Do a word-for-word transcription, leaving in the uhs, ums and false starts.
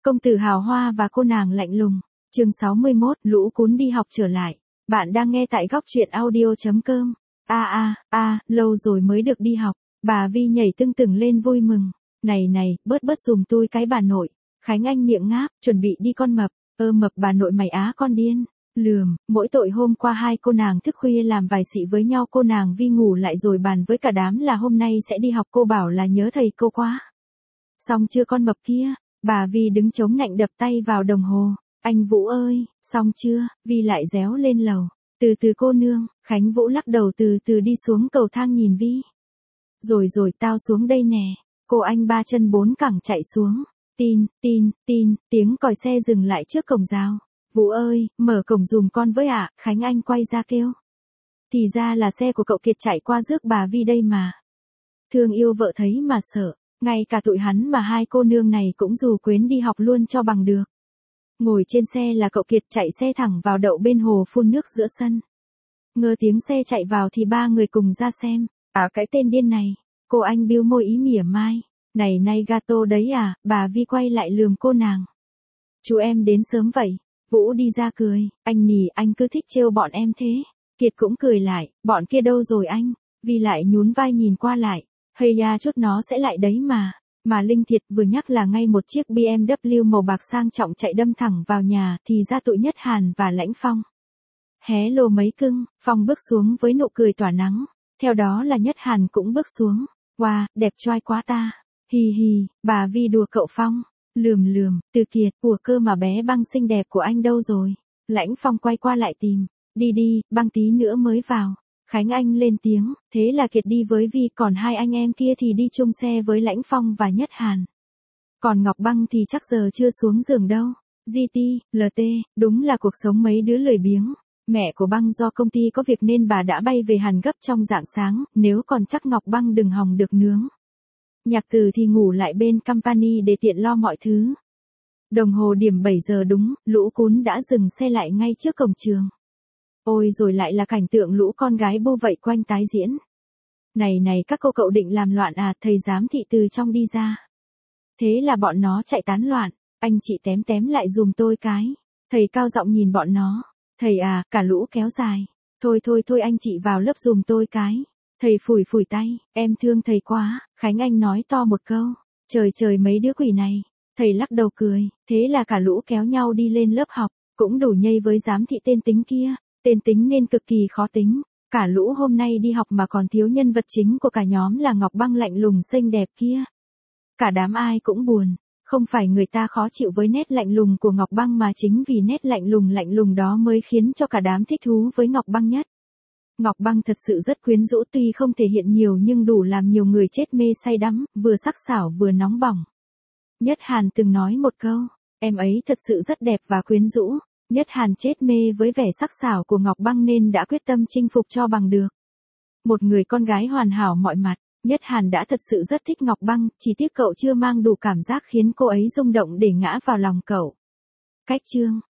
Công tử hào hoa và cô nàng lạnh lùng. Chương sáu mươi mốt, lũ cún đi học trở lại. Bạn đang nghe tại góc truyện audio chấm com. A a a, lâu rồi mới được đi học. Bà Vi nhảy tưng tửng lên vui mừng. Này này, bớt bớt dùm tôi cái bà nội. Khánh Anh miệng ngáp, chuẩn bị đi con mập. Ơ mập bà nội mày á con điên. Lườm, mỗi tội hôm qua hai cô nàng thức khuya làm vài xị với nhau, cô nàng Vi ngủ lại rồi bàn với cả đám là hôm nay sẽ đi học, cô bảo là nhớ thầy cô quá. Xong chưa con mập kia? Bà Vi đứng chống nạnh đập tay vào đồng hồ. Anh Vũ ơi, xong chưa? Vi lại réo lên lầu. Từ từ cô nương. Khánh Vũ lắc đầu từ từ đi xuống cầu thang nhìn Vi. Rồi rồi tao xuống đây nè. Cô anh ba chân bốn cẳng chạy xuống. Tin, tin, tin, tiếng còi xe dừng lại trước cổng rào. Vũ ơi, mở cổng dùm con với ạ. Khánh Anh quay ra kêu. Thì ra là xe của cậu Kiệt chạy qua rước bà Vi đây mà. Thương yêu vợ thấy mà sợ. Ngay cả tụi hắn mà hai cô nương này cũng dù quyến đi học luôn cho bằng được. Ngồi trên xe là cậu Kiệt chạy xe thẳng vào đậu bên hồ phun nước giữa sân. Ngơ tiếng xe chạy vào thì ba người cùng ra xem. À cái tên điên này. Cô anh bĩu môi ý mỉa mai. Này nay gato đấy à, bà Vi quay lại lườm cô nàng. Chú em đến sớm vậy. Vũ đi ra cười. Anh nỉ anh cứ thích trêu bọn em thế. Kiệt cũng cười lại. Bọn kia đâu rồi anh? Vi lại nhún vai nhìn qua lại. Hay da chút nó sẽ lại đấy mà. Mà Linh Thiệt vừa nhắc là ngay một chiếc bê em vê màu bạc sang trọng chạy đâm thẳng vào nhà thì ra tụi Nhất Hàn và Lãnh Phong. Hé lô mấy cưng, Phong bước xuống với nụ cười tỏa nắng. Theo đó là Nhất Hàn cũng bước xuống. Wow, đẹp trai quá ta. Hì hì, bà Vi đùa cậu Phong. Lườm lườm, Từ Kiệt, của cơ mà bé Băng xinh đẹp của anh đâu rồi? Lãnh Phong quay qua lại tìm. Đi đi, Băng tí nữa mới vào. Khánh Anh lên tiếng, thế là Kiệt đi với Vi, còn hai anh em kia thì đi chung xe với Lãnh Phong và Nhất Hàn. Còn Ngọc Băng thì chắc giờ chưa xuống giường đâu. giê tê, lờ tê, đúng là cuộc sống mấy đứa lười biếng. Mẹ của Băng do công ty có việc nên bà đã bay về Hàn gấp trong rạng sáng, nếu còn chắc Ngọc Băng đừng hòng được nướng. Nhạc Từ thì ngủ lại bên company để tiện lo mọi thứ. Đồng hồ điểm bảy giờ đúng, lũ cún đã dừng xe lại ngay trước cổng trường. Ôi rồi lại là cảnh tượng lũ con gái bô vây quanh tái diễn. Này này các cô cậu định làm loạn à, thầy giám thị từ trong đi ra. Thế là bọn nó chạy tán loạn, anh chị tém tém lại dùm tôi cái. Thầy cao giọng nhìn bọn nó. Thầy à, cả lũ kéo dài. Thôi thôi thôi anh chị vào lớp dùm tôi cái. Thầy phủi phủi tay, em thương thầy quá. Khánh Anh nói to một câu. Trời trời mấy đứa quỷ này. Thầy lắc đầu cười, thế là cả lũ kéo nhau đi lên lớp học, cũng đủ nhây với giám thị tên tính kia. Tên tính nên cực kỳ khó tính. Cả lũ hôm nay đi học mà còn thiếu nhân vật chính của cả nhóm là Ngọc Băng lạnh lùng xinh đẹp kia. Cả đám ai cũng buồn. Không phải người ta khó chịu với nét lạnh lùng của Ngọc Băng mà chính vì nét lạnh lùng lạnh lùng đó mới khiến cho cả đám thích thú với Ngọc Băng nhất. Ngọc Băng thật sự rất quyến rũ, tuy không thể hiện nhiều nhưng đủ làm nhiều người chết mê say đắm, vừa sắc sảo vừa nóng bỏng. Nhất Hàn từng nói một câu, em ấy thật sự rất đẹp và quyến rũ. Nhất Hàn chết mê với vẻ sắc sảo của Ngọc Băng nên đã quyết tâm chinh phục cho bằng được. Một người con gái hoàn hảo mọi mặt, Nhất Hàn đã thật sự rất thích Ngọc Băng, chỉ tiếc cậu chưa mang đủ cảm giác khiến cô ấy rung động để ngã vào lòng cậu. Cách chương